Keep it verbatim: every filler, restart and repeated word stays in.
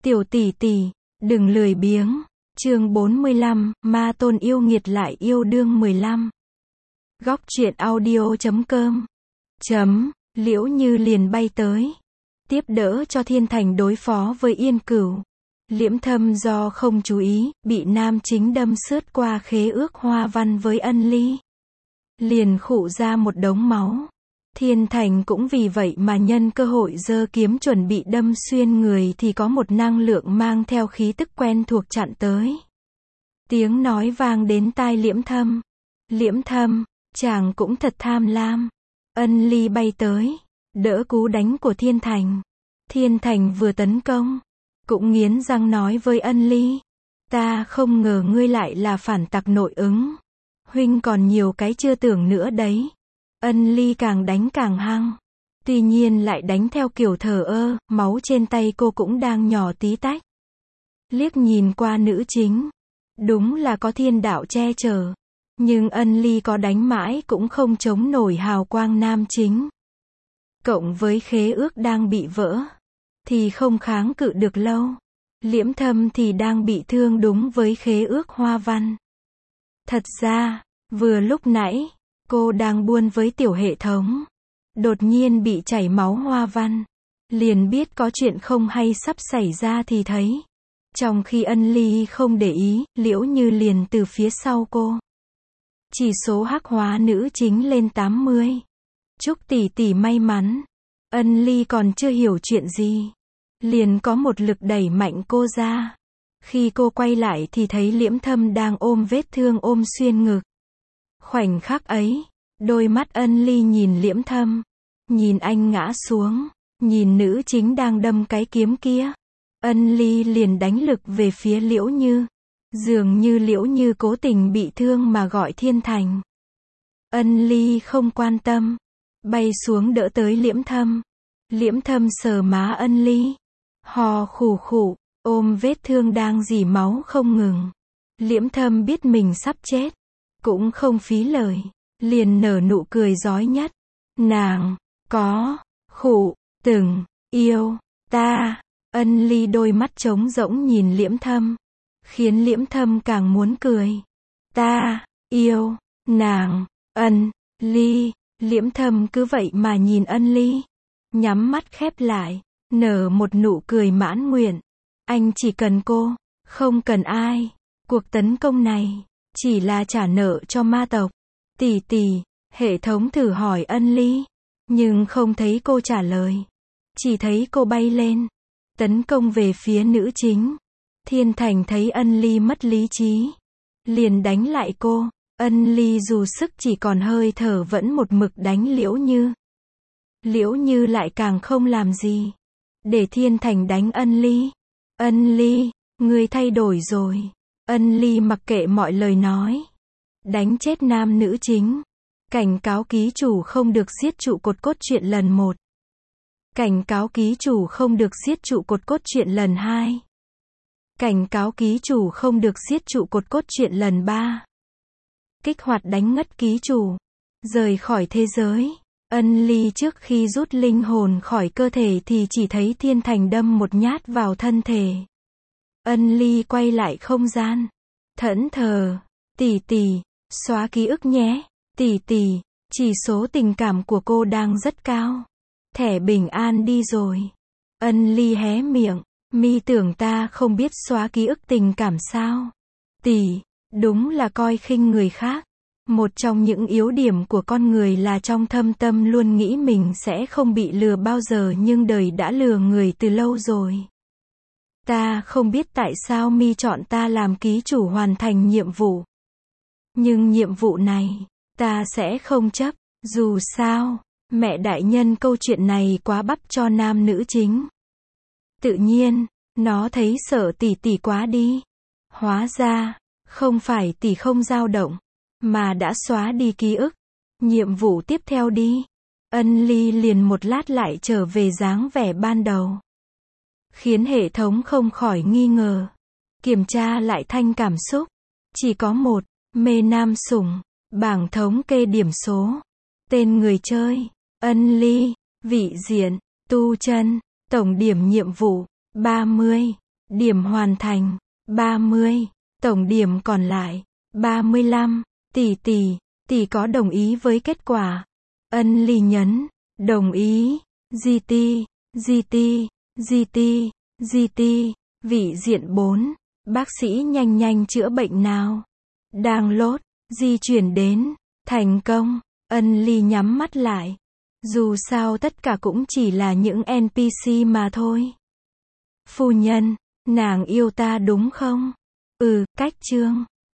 Tiểu tỷ tỷ, đừng lười biếng. Chương bốn mươi lăm, ma tôn yêu nghiệt lại yêu đương mười lăm. Góc truyện audio chấm com. Chấm, Liễu Như liền bay tới. Tiếp đỡ cho Thiên Thành đối phó với Yên Cửu. Liễm Thâm do không chú ý, bị nam chính đâm sướt qua khế ước hoa văn với Ân Ly. Liền khụ ra một đống máu. Thiên Thành cũng vì vậy mà nhân cơ hội giơ kiếm chuẩn bị đâm xuyên người thì có một năng lượng mang theo khí tức quen thuộc chặn tới. Tiếng nói vang đến tai Liễm Thâm. Liễm Thâm, chàng cũng thật tham lam. Ân Ly bay tới, đỡ cú đánh của Thiên Thành. Thiên Thành vừa tấn công, cũng nghiến răng nói với Ân Ly. Ta không ngờ ngươi lại là phản tặc nội ứng. Huynh còn nhiều cái chưa tưởng nữa đấy. Ân Ly càng đánh càng hăng. Tuy nhiên lại đánh theo kiểu thờ ơ, máu trên tay cô cũng đang nhỏ tí tách. Liếc nhìn qua nữ chính. Đúng là có thiên đạo che chở. Nhưng Ân Ly có đánh mãi cũng không chống nổi hào quang nam chính. Cộng với khế ước đang bị vỡ. Thì không kháng cự được lâu. Liễm Thâm thì đang bị thương đúng với khế ước hoa văn. Thật ra, vừa lúc nãy, cô đang buôn với tiểu hệ thống. Đột nhiên bị chảy máu hoa văn. Liền biết có chuyện không hay sắp xảy ra thì thấy. Trong khi Ân Ly không để ý, Liễu Như liền từ phía sau cô. Chỉ số hắc hóa nữ chính lên tám mươi. Chúc tỷ tỷ may mắn. Ân Ly còn chưa hiểu chuyện gì. Liền có một lực đẩy mạnh cô ra. Khi cô quay lại thì thấy Liễm Thâm đang ôm vết thương ôm xuyên ngực. Khoảnh khắc ấy, đôi mắt Ân Ly nhìn Liễm Thâm. Nhìn anh ngã xuống. Nhìn nữ chính đang đâm cái kiếm kia. Ân Ly liền đánh lực về phía Liễu Như. Dường như Liễu Như cố tình bị thương mà gọi Thiên Thành. Ân Ly không quan tâm. Bay xuống đỡ tới Liễm Thâm. Liễm Thâm sờ má Ân Ly. Hò khủ khủ, ôm vết thương đang rỉ máu không ngừng. Liễm Thâm biết mình sắp chết. Cũng không phí lời. Liền nở nụ cười rói nhất. Nàng, có, khủ, từng, yêu, ta. Ân Ly đôi mắt trống rỗng nhìn Liễm Thâm. Khiến Liễm Thâm càng muốn cười. Ta, yêu, nàng, Ân, Ly. Liễm Thâm cứ vậy mà nhìn Ân Ly. Nhắm mắt khép lại. Nở một nụ cười mãn nguyện. Anh chỉ cần cô. Không cần ai. Cuộc tấn công này. Chỉ là trả nợ cho ma tộc. Tỷ tỷ. Hệ thống thử hỏi Ân Ly. Nhưng không thấy cô trả lời. Chỉ thấy cô bay lên. Tấn công về phía nữ chính. Thiên Thành thấy Ân Ly mất lý trí. Liền đánh lại cô. Ân Ly dù sức chỉ còn hơi thở vẫn một mực đánh Liễu Như. Liễu Như lại càng không làm gì. Để Thiên Thành đánh Ân Ly. Ân Ly, ngươi thay đổi rồi. Ân Ly mặc kệ mọi lời nói. Đánh chết nam nữ chính. Cảnh cáo ký chủ không được giết trụ cột cốt truyện lần một. Cảnh cáo ký chủ không được giết trụ cột cốt truyện lần hai. Cảnh cáo ký chủ không được giết trụ cột cốt truyện lần ba. Kích hoạt đánh ngất ký chủ. Rời khỏi thế giới. Ân Ly trước khi rút linh hồn khỏi cơ thể thì chỉ thấy Thiên Thành đâm một nhát vào thân thể. Ân Ly quay lại không gian. Thẫn thờ. Tỷ tỷ, xóa ký ức nhé. Tỷ tỷ, chỉ số tình cảm của cô đang rất cao. Thẻ bình an đi rồi. Ân Ly hé miệng. Mi tưởng ta không biết xóa ký ức tình cảm sao? Tỷ, đúng là coi khinh người khác. Một trong những yếu điểm của con người là trong thâm tâm luôn nghĩ mình sẽ không bị lừa bao giờ nhưng đời đã lừa người từ lâu rồi. Ta không biết tại sao Mi chọn ta làm ký chủ hoàn thành nhiệm vụ. Nhưng nhiệm vụ này, ta sẽ không chấp. Dù sao, mẹ đại nhân câu chuyện này quá bắp cho nam nữ chính. Tự nhiên, nó thấy sợ tỷ tỷ quá đi. Hóa ra, không phải tỷ không dao động, mà đã xóa đi ký ức. Nhiệm vụ tiếp theo đi. Ân Ly liền một lát lại trở về dáng vẻ ban đầu. Khiến hệ thống không khỏi nghi ngờ. Kiểm tra lại thanh cảm xúc. Chỉ có một, mê nam sủng, bảng thống kê điểm số. Tên người chơi, Ân Ly, vị diện, tu chân, tổng điểm nhiệm vụ, ba mươi. Điểm hoàn thành, ba mươi. Tổng điểm còn lại, ba mươi lăm. Tỷ tỷ, tỷ có đồng ý với kết quả? Ân Ly nhấn, đồng ý. giê tê, giê tê, giê tê, giê tê, vị diện bốn. Bác sĩ nhanh nhanh chữa bệnh nào. Download, di chuyển đến, thành công. Ân Ly nhắm mắt lại. Dù sao tất cả cũng chỉ là những en pê xê mà thôi. Phu nhân, nàng yêu ta đúng không? Ừ, cách chương.